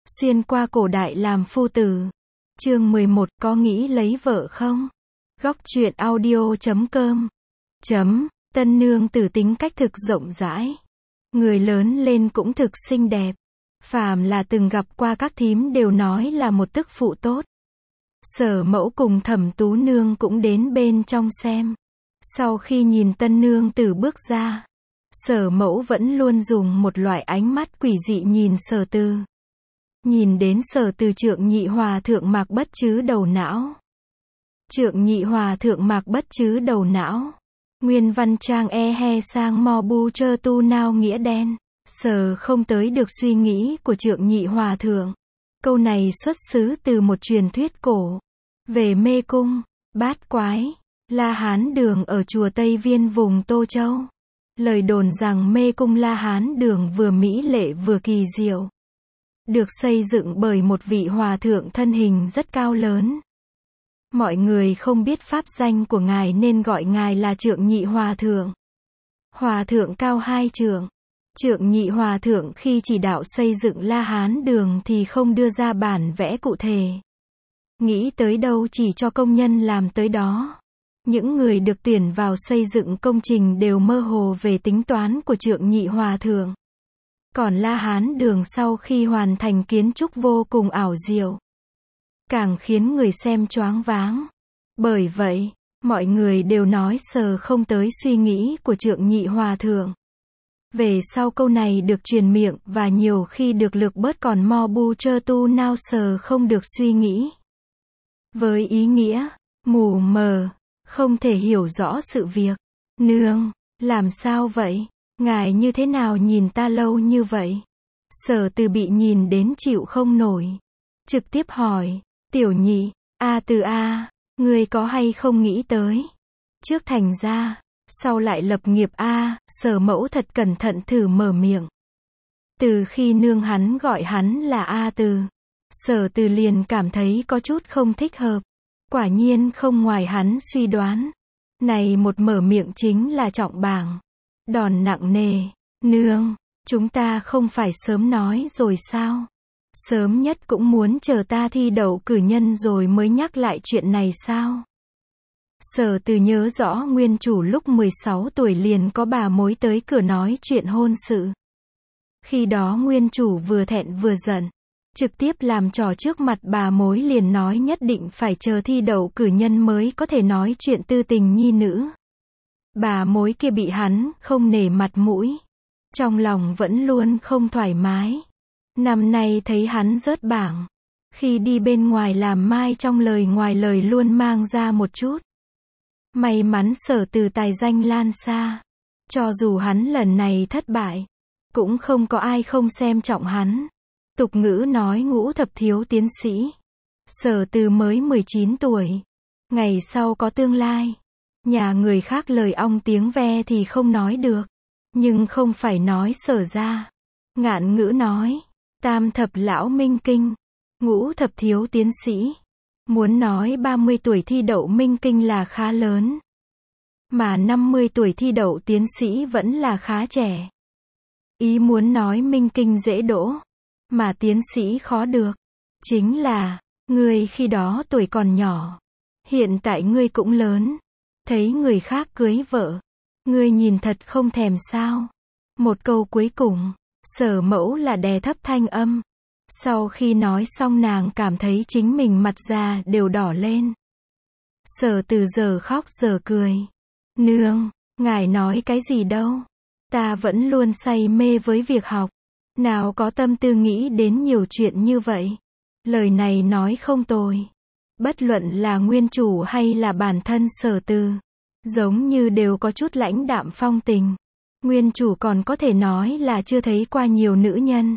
Xuyên qua cổ đại làm phu tử. Chương 11, có nghĩ lấy vợ không? Góc truyện audio.com. Tân nương tử tính cách thực rộng rãi. Người lớn lên cũng thực xinh đẹp. Phàm là từng gặp qua các thím đều nói là một tức phụ tốt. Sở mẫu cùng Thẩm Tú nương cũng đến bên trong xem. Sau khi nhìn tân nương tử bước ra, Sở mẫu vẫn luôn dùng một loại ánh mắt quỷ dị nhìn Sở Từ. Nhìn đến Sở Từ Trượng Nhị Hòa Thượng Mạc Bất Trứ đầu não. Trượng Nhị Hòa Thượng Mạc Bất Trứ đầu não. Nguyên văn trang e he sang mò bu chơ tu nao nghĩa đen. Sở không tới được suy nghĩ của Trượng Nhị Hòa Thượng. Câu này xuất xứ từ một truyền thuyết cổ. Về mê cung, bát quái, La Hán Đường ở chùa Tây Viên vùng Tô Châu. Lời đồn rằng mê cung La Hán Đường vừa mỹ lệ vừa kỳ diệu. Được xây dựng bởi một vị hòa thượng thân hình rất cao lớn. Mọi người không biết pháp danh của ngài nên gọi ngài là Trượng Nhị Hòa Thượng. Hòa thượng cao 2 trượng. Trượng Nhị Hòa Thượng khi chỉ đạo xây dựng La Hán Đường thì không đưa ra bản vẽ cụ thể. Nghĩ tới đâu chỉ cho công nhân làm tới đó. Những người được tuyển vào xây dựng công trình đều mơ hồ về tính toán của Trượng Nhị Hòa Thượng. Còn La Hán Đường sau khi hoàn thành kiến trúc vô cùng ảo diệu. Càng khiến người xem choáng váng. Bởi vậy, mọi người đều nói Sở không tới suy nghĩ của Trượng Nhị Hòa Thượng. Về sau câu này được truyền miệng và nhiều khi được lược bớt còn mo bu chơ tu nao Sở không được suy nghĩ. Với ý nghĩa, mù mờ, không thể hiểu rõ sự việc. Nương, làm sao vậy? Ngài như thế nào nhìn ta lâu như vậy? Sở Từ bị nhìn đến chịu không nổi. Trực tiếp hỏi, Tiểu Nhị, Từ ngươi có hay không nghĩ tới? Trước thành gia, sau lại lập nghiệp Sở mẫu thật cẩn thận thử mở miệng. Từ khi nương hắn gọi hắn là Từ, Sở Từ liền cảm thấy có chút không thích hợp. Quả nhiên không ngoài hắn suy đoán. Này một mở miệng chính là trọng bảng. Đòn nặng nề. Nương, chúng ta không phải sớm nói rồi sao? Sớm nhất cũng muốn chờ ta thi đậu cử nhân rồi mới nhắc lại chuyện này sao? Sở Từ nhớ rõ nguyên chủ lúc 16 tuổi liền có bà mối tới cửa nói chuyện hôn sự. Khi đó nguyên chủ vừa thẹn vừa giận. Trực tiếp làm trò trước mặt bà mối liền nói nhất định phải chờ thi đậu cử nhân mới có thể nói chuyện tư tình nhi nữ. Bà mối kia bị hắn không nể mặt mũi. Trong lòng vẫn luôn không thoải mái. Năm nay thấy hắn rớt bảng. Khi đi bên ngoài làm mai trong lời ngoài lời luôn mang ra một chút. May mắn Sở Từ tài danh lan xa. Cho dù hắn lần này thất bại, cũng không có ai không xem trọng hắn. Tục ngữ nói ngũ thập thiếu tiến sĩ. Sở Từ mới 19 tuổi. Ngày sau có tương lai. Nhà người khác lời ong tiếng ve thì không nói được. Nhưng không phải nói Sở ra. Ngạn ngữ nói. Tam thập lão minh kinh. Ngũ thập thiếu tiến sĩ. Muốn nói 30 tuổi thi đậu minh kinh là khá lớn. Mà 50 tuổi thi đậu tiến sĩ vẫn là khá trẻ. Ý muốn nói minh kinh dễ đỗ. Mà tiến sĩ khó được. Chính là, ngươi khi đó tuổi còn nhỏ. Hiện tại ngươi cũng lớn. Thấy người khác cưới vợ. Ngươi nhìn thật không thèm sao. Một câu cuối cùng, Sở mẫu là đè thấp thanh âm. Sau khi nói xong nàng cảm thấy chính mình mặt da đều đỏ lên. Sở Từ giờ khóc giờ cười. Nương, ngài nói cái gì đâu. Ta vẫn luôn say mê với việc học. Nào có tâm tư nghĩ đến nhiều chuyện như vậy. Lời này nói không tồi. Bất luận là nguyên chủ hay là bản thân Sở Từ, giống như đều có chút lãnh đạm phong tình. Nguyên chủ còn có thể nói là chưa thấy qua nhiều nữ nhân.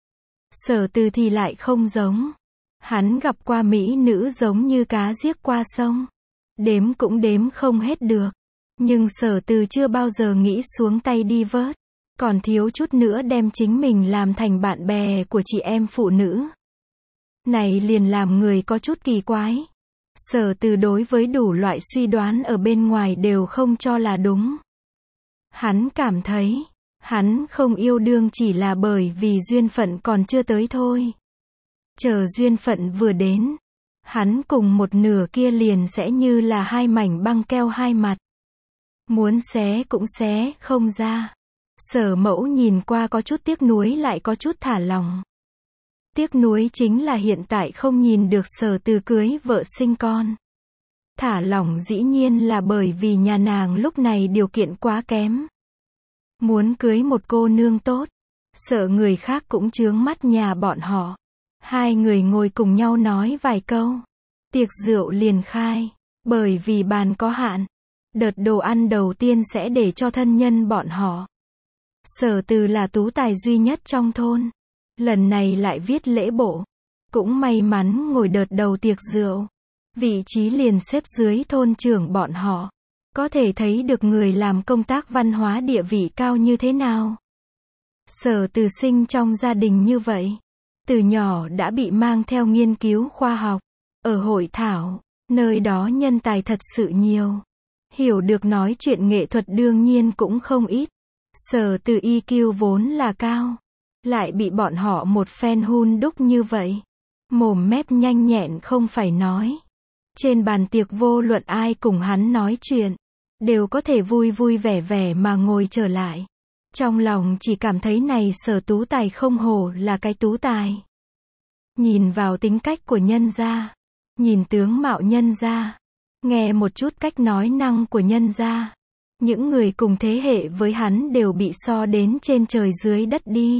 Sở Từ thì lại không giống. Hắn gặp qua mỹ nữ giống như cá giết qua sông. Đếm cũng đếm không hết được. Nhưng Sở Từ chưa bao giờ nghĩ xuống tay đi vớt. Còn thiếu chút nữa đem chính mình làm thành bạn bè của chị em phụ nữ. Này liền làm người có chút kỳ quái. Sở Từ đối với đủ loại suy đoán ở bên ngoài đều không cho là đúng. Hắn cảm thấy, hắn không yêu đương chỉ là bởi vì duyên phận còn chưa tới thôi. Chờ duyên phận vừa đến, hắn cùng một nửa kia liền sẽ như là hai mảnh băng keo hai mặt. Muốn xé cũng xé không ra. Sở Mẫu nhìn qua có chút tiếc nuối lại có chút thả lòng. Tiếc nuối chính là hiện tại không nhìn được Sở Từ cưới vợ sinh con. Thả lỏng dĩ nhiên là bởi vì nhà nàng lúc này điều kiện quá kém. Muốn cưới một cô nương tốt, sợ người khác cũng chướng mắt nhà bọn họ. Hai người ngồi cùng nhau nói vài câu. Tiệc rượu liền khai, bởi vì bàn có hạn. Đợt đồ ăn đầu tiên sẽ để cho thân nhân bọn họ. Sở Từ là tú tài duy nhất trong thôn. Lần này lại viết lễ bộ. Cũng may mắn ngồi đợt đầu tiệc rượu. Vị trí liền xếp dưới thôn trưởng bọn họ. Có thể thấy được người làm công tác văn hóa địa vị cao như thế nào. Sở Từ sinh trong gia đình như vậy. Từ nhỏ đã bị mang theo nghiên cứu khoa học. Ở hội thảo, nơi đó nhân tài thật sự nhiều. Hiểu được nói chuyện nghệ thuật đương nhiên cũng không ít. Sở Từ EQ vốn là cao. Lại bị bọn họ một phen hun đúc như vậy. Mồm mép nhanh nhẹn không phải nói. Trên bàn tiệc vô luận ai cùng hắn nói chuyện. Đều có thể vui vui vẻ vẻ mà ngồi trở lại. Trong lòng chỉ cảm thấy này Sở tú tài không hổ là cái tú tài. Nhìn vào tính cách của nhân gia. Nhìn tướng mạo nhân gia. Nghe một chút cách nói năng của nhân gia. Những người cùng thế hệ với hắn đều bị so đến trên trời dưới đất đi.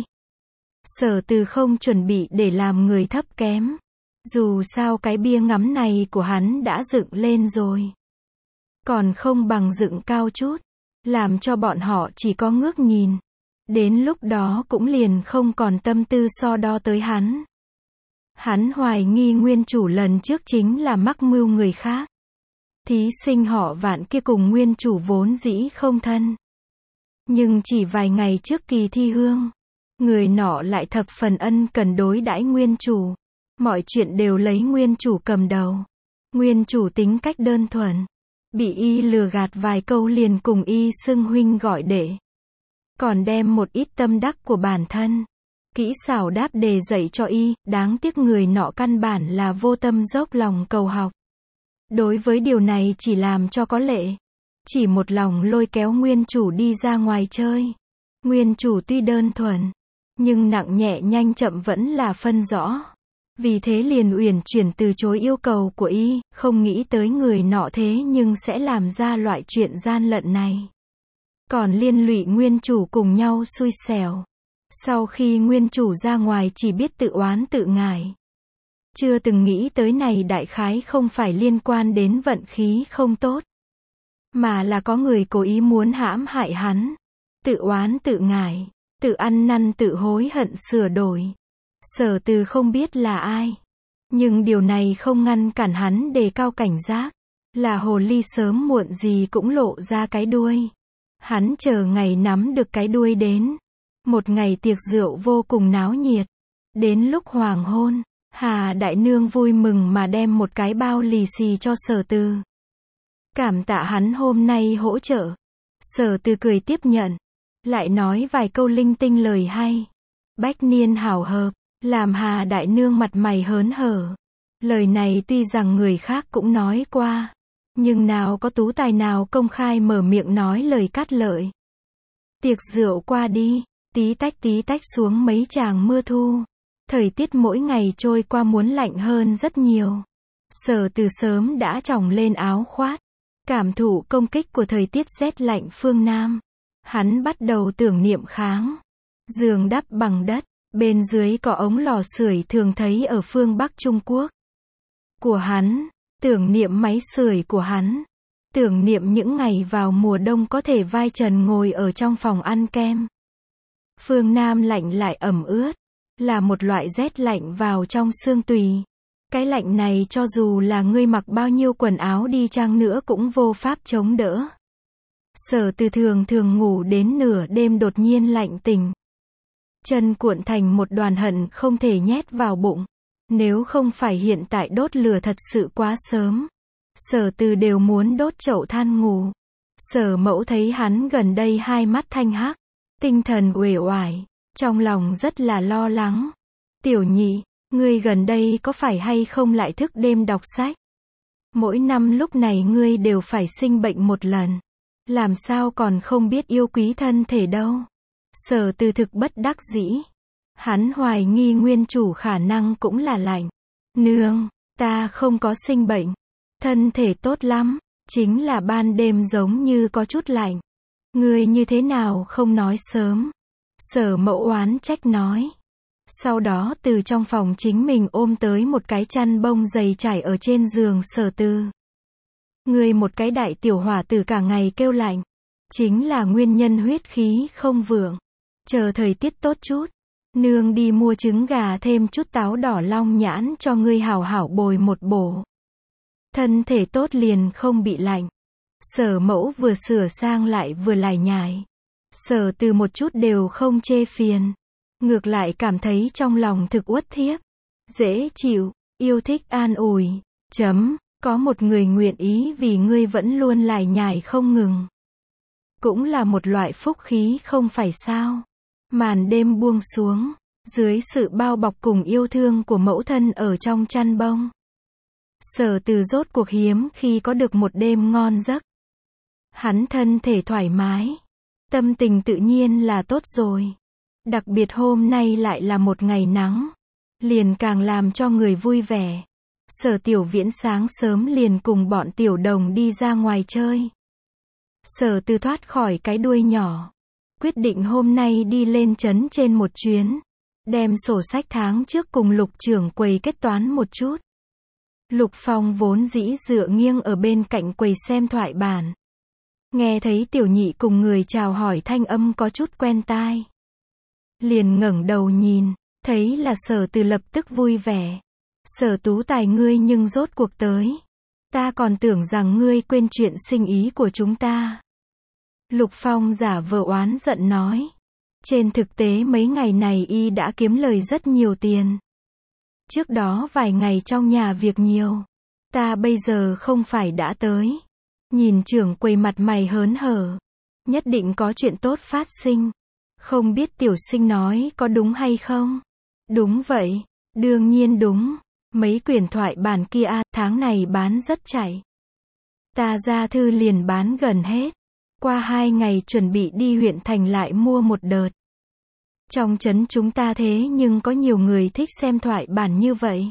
Sở Từ không chuẩn bị để làm người thấp kém. Dù sao cái bia ngắm này của hắn đã dựng lên rồi. Còn không bằng dựng cao chút. Làm cho bọn họ chỉ có ngước nhìn. Đến lúc đó cũng liền không còn tâm tư so đo tới hắn. Hắn hoài nghi nguyên chủ lần trước chính là mắc mưu người khác. Thí sinh họ Vạn kia cùng nguyên chủ vốn dĩ không thân. Nhưng chỉ vài ngày trước kỳ thi hương. Người nọ lại thập phần ân cần đối đãi nguyên chủ. Mọi chuyện đều lấy nguyên chủ cầm đầu. Nguyên chủ tính cách đơn thuần. Bị y lừa gạt vài câu liền cùng y xưng huynh gọi đệ. Còn đem một ít tâm đắc của bản thân. Kỹ xảo đáp đề dạy cho y, đáng tiếc người nọ căn bản là vô tâm dốc lòng cầu học. Đối với điều này chỉ làm cho có lệ. Chỉ một lòng lôi kéo nguyên chủ đi ra ngoài chơi. Nguyên chủ tuy đơn thuần, nhưng nặng nhẹ nhanh chậm vẫn là phân rõ. Vì thế liền uyển chuyển từ chối yêu cầu của y, không nghĩ tới người nọ thế nhưng sẽ làm ra loại chuyện gian lận này. Còn liên lụy nguyên chủ cùng nhau xui xẻo. Sau khi nguyên chủ ra ngoài chỉ biết tự oán tự ngải. Chưa từng nghĩ tới này đại khái không phải liên quan đến vận khí không tốt. Mà là có người cố ý muốn hãm hại hắn. Tự oán tự ngải, tự ăn năn tự hối hận sửa đổi. Sở Từ không biết là ai. Nhưng điều này không ngăn cản hắn đề cao cảnh giác. Là hồ ly sớm muộn gì cũng lộ ra cái đuôi. Hắn chờ ngày nắm được cái đuôi đến. Một ngày tiệc rượu vô cùng náo nhiệt. Đến lúc hoàng hôn, Hà Đại Nương vui mừng mà đem một cái bao lì xì cho Sở Từ. Cảm tạ hắn hôm nay hỗ trợ. Sở Từ cười tiếp nhận. Lại nói vài câu linh tinh lời hay. Bách niên hảo hợp. Làm Hà Đại Nương mặt mày hớn hở. Lời này tuy rằng người khác cũng nói qua. Nhưng nào có tú tài nào công khai mở miệng nói lời cát lợi. Tiệc rượu qua đi. Tí tách xuống mấy tràng mưa thu. Thời tiết mỗi ngày trôi qua muốn lạnh hơn rất nhiều. Sở Từ sớm đã tròng lên áo khoác. Cảm thụ công kích của thời tiết rét lạnh phương Nam. Hắn bắt đầu tưởng niệm kháng. Giường đắp bằng đất. Bên dưới có ống lò sưởi thường thấy ở phương Bắc Trung Quốc. Của hắn. Tưởng niệm máy sưởi của hắn. Tưởng niệm những ngày vào mùa đông có thể vai trần ngồi ở trong phòng ăn kem. Phương Nam lạnh lại ẩm ướt. Là một loại rét lạnh vào trong xương tùy. Cái lạnh này cho dù là ngươi mặc bao nhiêu quần áo đi chăng nữa cũng vô pháp chống đỡ. Sở Từ thường ngủ đến nửa đêm đột nhiên lạnh tỉnh. Chân cuộn thành một đoàn hận không thể nhét vào bụng. Nếu không phải hiện tại đốt lửa thật sự quá sớm. Sở Từ đều muốn đốt chậu than ngủ. Sở Mẫu thấy hắn gần đây hai mắt thanh hắc. Tinh thần uể oải. Trong lòng rất là lo lắng. Tiểu nhị, Ngươi gần đây có phải hay không lại thức đêm đọc sách? Mỗi năm lúc này ngươi đều phải sinh bệnh một lần. Làm sao còn không biết yêu quý thân thể đâu. Sở Từ thực bất đắc dĩ. Hắn hoài nghi nguyên chủ khả năng cũng là lạnh. Nương, ta không có sinh bệnh. Thân thể tốt lắm. Chính là ban đêm giống như có chút lạnh. Ngươi như thế nào không nói sớm? Sở Mẫu oán trách nói. Sau đó từ trong phòng chính mình ôm tới một cái chăn bông dày trải ở trên giường Sở Từ. Ngươi một cái đại tiểu hỏa tử cả ngày kêu lạnh. Chính là nguyên nhân huyết khí không vượng. Chờ thời tiết tốt chút. Nương đi mua trứng gà thêm chút táo đỏ long nhãn cho ngươi hảo hảo bồi một bổ. Thân thể tốt liền không bị lạnh. Sở Mẫu vừa sửa sang lại vừa lải nhải. Sở Từ một chút đều không chê phiền. Ngược lại cảm thấy trong lòng thực uất thiếp. Dễ chịu, yêu thích an ủi. Có một người nguyện ý vì ngươi vẫn luôn lải nhải không ngừng. Cũng là một loại phúc khí không phải sao. Màn đêm buông xuống. Dưới sự bao bọc cùng yêu thương của mẫu thân ở trong chăn bông. Sở Từ rốt cuộc hiếm khi có được một đêm ngon giấc. Hắn thân thể thoải mái. Tâm tình tự nhiên là tốt rồi. Đặc biệt hôm nay lại là một ngày nắng. Liền càng làm cho người vui vẻ. Sở Tiểu Viễn sáng sớm liền cùng bọn tiểu đồng đi ra ngoài chơi. Sở Từ thoát khỏi cái đuôi nhỏ. Quyết định hôm nay đi lên trấn trên một chuyến. Đem sổ sách tháng trước cùng Lục trưởng quầy kết toán một chút. Lục Phong vốn dĩ dựa nghiêng ở bên cạnh quầy xem thoại bản. Nghe thấy Tiểu Nhị cùng người chào hỏi thanh âm có chút quen tai. Liền ngẩng đầu nhìn, thấy là Sở Từ lập tức vui vẻ. Sở Tú Tài ngươi nhưng rốt cuộc tới. Ta còn tưởng rằng ngươi quên chuyện sinh ý của chúng ta. Lục Phong giả vờ oán giận nói. Trên thực tế mấy ngày này y đã kiếm lời rất nhiều tiền. Trước đó vài ngày trong nhà việc nhiều. Ta bây giờ không phải đã tới. Nhìn trưởng quầy mặt mày hớn hở. Nhất định có chuyện tốt phát sinh. Không biết tiểu sinh nói có đúng hay không? Đúng vậy. Đương nhiên đúng. Mấy quyển thoại bản kia tháng này bán rất chạy. Ta ra thư liền bán gần hết. Qua 2 ngày chuẩn bị đi huyện thành lại mua một đợt. Trong trấn chúng ta thế nhưng có nhiều người thích xem thoại bản như vậy.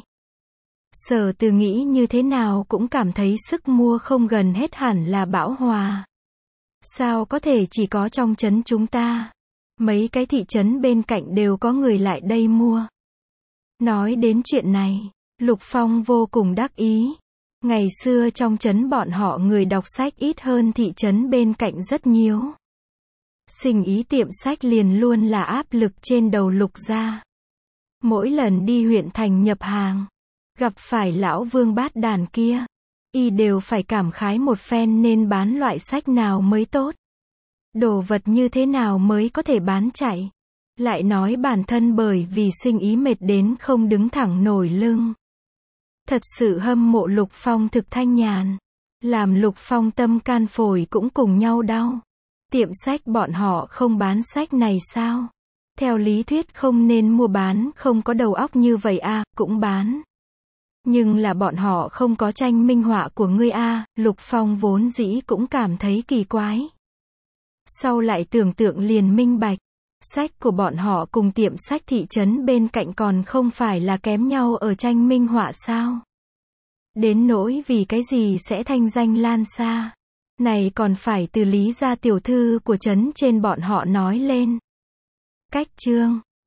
Sở Từ nghĩ như thế nào cũng cảm thấy sức mua không gần hết hẳn là bão hòa. Sao có thể chỉ có trong trấn chúng ta? Mấy cái thị trấn bên cạnh đều có người lại đây mua. Nói đến chuyện này, Lục Phong vô cùng đắc ý. Ngày xưa trong trấn bọn họ người đọc sách ít hơn thị trấn bên cạnh rất nhiều. Sinh ý tiệm sách liền luôn là áp lực trên đầu Lục gia. Mỗi lần đi huyện thành nhập hàng, gặp phải lão Vương Bát Đàn kia, y đều phải cảm khái một phen nên bán loại sách nào mới tốt. Đồ vật như thế nào mới có thể bán chạy. Lại nói bản thân bởi vì sinh ý mệt đến không đứng thẳng nổi lưng. Thật sự hâm mộ Lục Phong thực thanh nhàn. Làm Lục Phong tâm can phổi cũng cùng nhau đau. Tiệm sách bọn họ không bán sách này sao? Theo lý thuyết không nên mua bán, không có đầu óc như vậy cũng bán. Nhưng là bọn họ không có tranh minh họa của ngươi Lục Phong vốn dĩ cũng cảm thấy kỳ quái. Sau lại tưởng tượng liền minh bạch. Sách của bọn họ cùng tiệm sách thị trấn bên cạnh còn không phải là kém nhau ở tranh minh họa sao? Đến nỗi vì cái gì sẽ thanh danh lan xa. Này còn phải từ Lý gia tiểu thư của trấn trên bọn họ nói lên. Cách chương